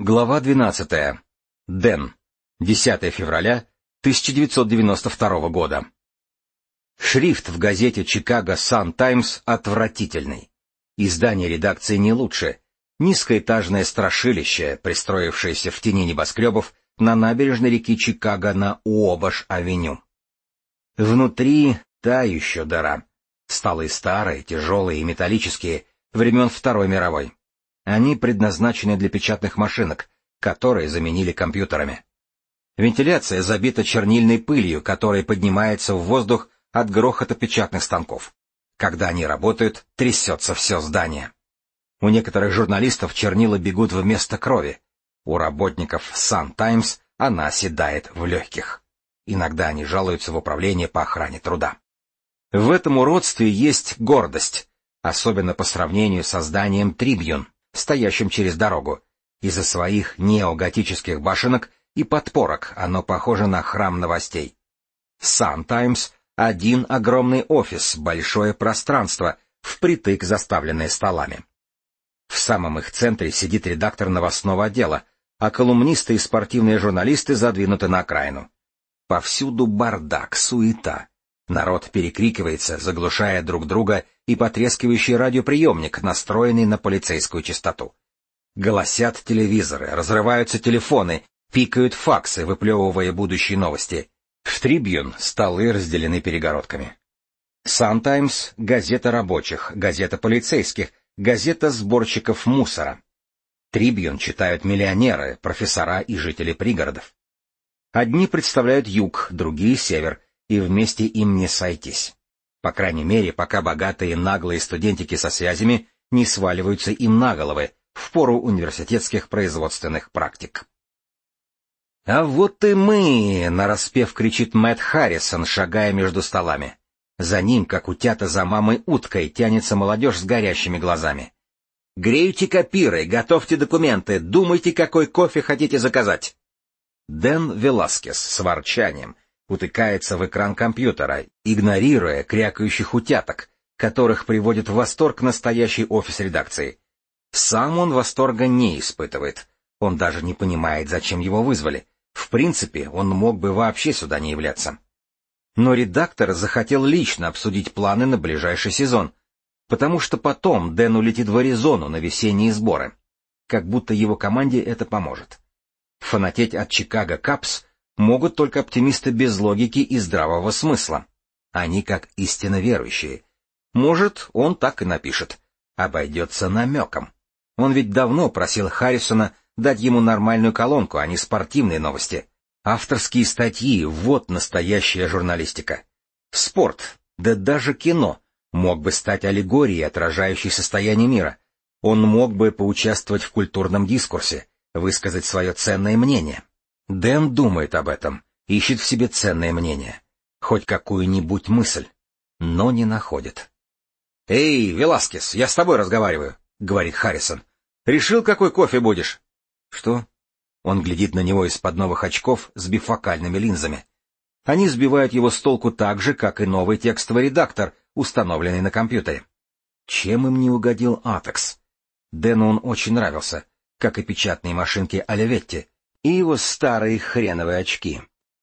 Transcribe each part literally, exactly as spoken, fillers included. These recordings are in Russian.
Глава двенадцатая. Дэн. десятое февраля тысяча девятьсот девяносто второго года. Шрифт в газете «Чикаго Сан-Таймс» отвратительный. Издание редакции не лучше. Низкоэтажное страшилище, пристроившееся в тени небоскребов на набережной реки Чикаго на Уобаш-авеню. Внутри та еще дыра. Столы старые, тяжелые и металлические, времен Второй мировой. Они предназначены для печатных машинок, которые заменили компьютерами. Вентиляция забита чернильной пылью, которая поднимается в воздух от грохота печатных станков. Когда они работают, трясется все здание. У некоторых журналистов чернила бегут вместо крови. У работников Сан-Таймс она оседает в легких. Иногда они жалуются в управление по охране труда. В этом уродстве есть гордость, особенно по сравнению со зданием Трибьюн, стоящим через дорогу. Из-за своих неоготических башенок и подпорок оно похоже на храм новостей. Сан-Таймс — один огромный офис, большое пространство, впритык заставленное столами. В самом их центре сидит редактор новостного отдела, а колумнисты и спортивные журналисты задвинуты на окраину. Повсюду бардак, суета. Народ перекрикивается, заглушая друг друга и потрескивающий радиоприемник, настроенный на полицейскую частоту. Голосят телевизоры, разрываются телефоны, пикают факсы, выплевывая будущие новости. В Трибьюн столы разделены перегородками. Сан-Таймс — газета рабочих, газета полицейских, газета сборщиков мусора. Трибьюн читают миллионеры, профессора и жители пригородов. Одни представляют юг, другие — север, и вместе им не сойтись. По крайней мере, пока богатые наглые студентики со связями не сваливаются им на головы в пору университетских производственных практик. «А вот и мы!» — нараспев кричит Мэтт Харрисон, шагая между столами. За ним, как утята за мамой уткой, тянется молодежь с горящими глазами. «Грейте копиры, готовьте документы, думайте, какой кофе хотите заказать!» Дэн Веласкес с ворчанием утыкается в экран компьютера, игнорируя крякающих утяток, которых приводит в восторг настоящий офис редакции. Сам он восторга не испытывает. Он даже не понимает, зачем его вызвали. В принципе, он мог бы вообще сюда не являться. Но редактор захотел лично обсудить планы на ближайший сезон, потому что потом Дэн улетит в Аризону на весенние сборы. Как будто его команде это поможет. Фанатеть от Чикаго Капс могут только оптимисты без логики и здравого смысла. Они как истинно верующие. Может, он так и напишет. Обойдется намеком. Он ведь давно просил Харрисона дать ему нормальную колонку, а не спортивные новости. Авторские статьи — вот настоящая журналистика. Спорт, да даже кино, мог бы стать аллегорией, отражающей состояние мира. Он мог бы поучаствовать в культурном дискурсе, высказать свое ценное мнение. Дэн думает об этом, ищет в себе ценное мнение, хоть какую-нибудь мысль, но не находит. «Эй, Веласкес, я с тобой разговариваю», — говорит Харрисон. «Решил, какой кофе будешь?» «Что?» Он глядит на него из-под новых очков с бифокальными линзами. Они сбивают его с толку так же, как и новый текстовый редактор, установленный на компьютере. Чем им не угодил Атекс? Дэну он очень нравился, как и печатные машинки Оливетти, и его старые хреновые очки.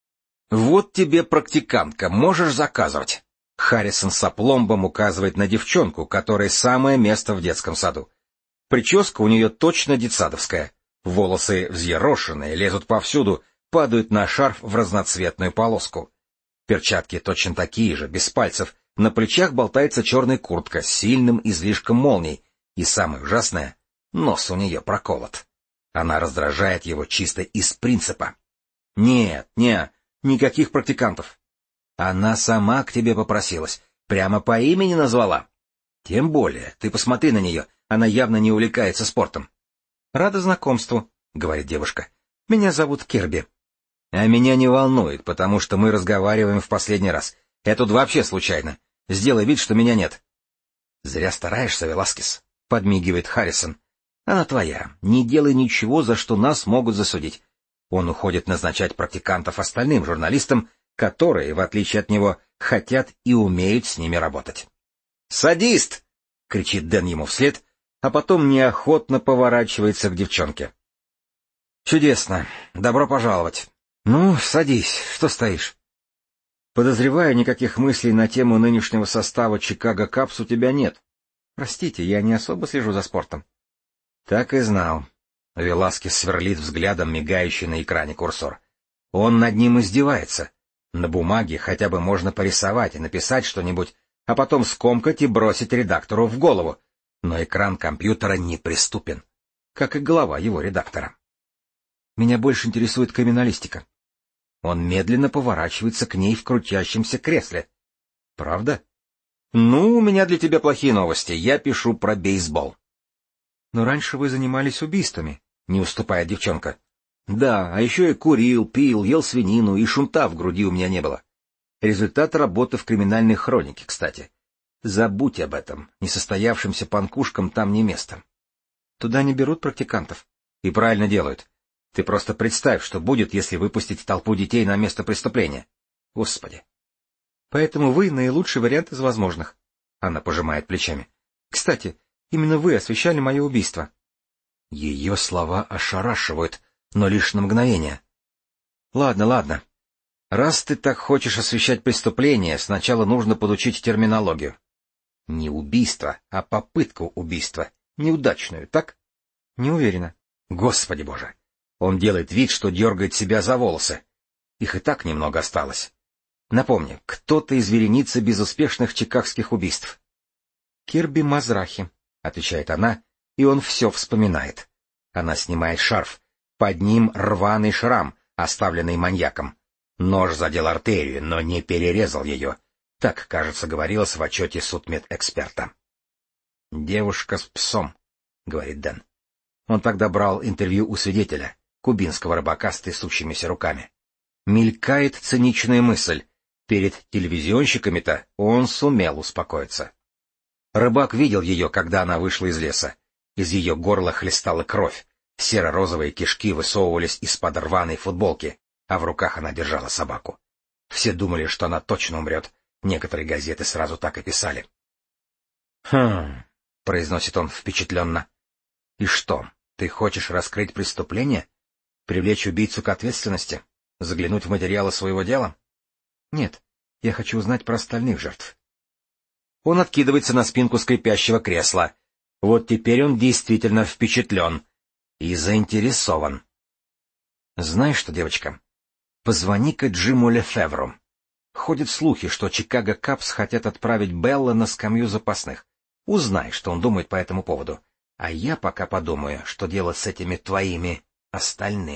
«Вот тебе практикантка, можешь заказывать». Харрисон с опломбом указывает на девчонку, которая самое место в детском саду. Прическа у нее точно детсадовская. Волосы взъерошенные, лезут повсюду, падают на шарф в разноцветную полоску. Перчатки точно такие же, без пальцев. На плечах болтается черная куртка с сильным излишком молний. И самое ужасное — нос у нее проколот. Она раздражает его чисто из принципа. «Нет, не, никаких практикантов». «Она сама к тебе попросилась, прямо по имени назвала». «Тем более, ты посмотри на нее, она явно не увлекается спортом». «Рада знакомству», — говорит девушка. «Меня зовут Керби». «А меня не волнует, потому что мы разговариваем в последний раз. Я тут вообще случайно. Сделай вид, что меня нет». «Зря стараешься, Веласкес», — подмигивает Харрисон. «Она твоя. Не делай ничего, за что нас могут засудить». Он уходит назначать практикантов остальным журналистам, которые, в отличие от него, хотят и умеют с ними работать. «Садист!» — кричит Дэн ему вслед, а потом неохотно поворачивается к девчонке. Чудесно. Добро пожаловать. Ну, садись. Что стоишь? Подозреваю, никаких мыслей на тему нынешнего состава Чикаго Капс у тебя нет. Простите, я не особо слежу за спортом. Так и знал. Веласкес сверлит взглядом мигающий на экране курсор. Он над ним издевается. На бумаге хотя бы можно порисовать и написать что-нибудь, а потом скомкать и бросить редактору в голову. Но экран компьютера неприступен, как и голова его редактора. Меня больше интересует криминалистика. Он медленно поворачивается к ней в крутящемся кресле. Правда? Ну, у меня для тебя плохие новости. Я пишу про бейсбол. Но раньше вы занимались убийствами, не уступает девчонка. Да, а еще я курил, пил, ел свинину, и шунта в груди у меня не было. Результат работы в криминальной хронике, кстати. Забудь об этом, несостоявшимся панкушкам там не место. Туда не берут практикантов. И правильно делают. Ты просто представь, что будет, если выпустить толпу детей на место преступления. Господи. Поэтому вы наилучший вариант из возможных. Она пожимает плечами. Кстати, именно вы освещали мое убийство. Ее слова ошарашивают, но лишь на мгновение. Ладно, ладно. Раз ты так хочешь освещать преступление, сначала нужно подучить терминологию. Не убийство, а попытку убийства. Неудачную, так? Не уверена. Господи боже. Он делает вид, что дергает себя за волосы. Их и так немного осталось. Напомни, кто-то из вереницы безуспешных чикагских убийств. Кирби Мазрахи, отвечает она, и он все вспоминает. Она снимает шарф. Под ним рваный шрам, оставленный маньяком. Нож задел артерию, но не перерезал ее. Так, кажется, говорилось в отчете судмедэксперта. «Девушка с псом», — говорит Дэн. Он тогда брал интервью у свидетеля, кубинского рыбака с трясущимися руками. Мелькает циничная мысль. Перед телевизионщиками-то он сумел успокоиться. Рыбак видел ее, когда она вышла из леса. Из ее горла хлестала кровь. Серо-розовые кишки высовывались из-под рваной футболки, а в руках она держала собаку. Все думали, что она точно умрет. Некоторые газеты сразу так и писали. «Хм...» — произносит он впечатленно. «И что, ты хочешь раскрыть преступление? Привлечь убийцу к ответственности? Заглянуть в материалы своего дела?» «Нет, я хочу узнать про остальных жертв». Он откидывается на спинку скрипящего кресла. Вот теперь он действительно впечатлен и заинтересован. «Знаешь что, девочка, позвони-ка Джиму Лефевру. Ходят слухи, что Чикаго Капс хотят отправить Белла на скамью запасных. Узнай, что он думает по этому поводу. А я пока подумаю, что делать с этими твоими остальными».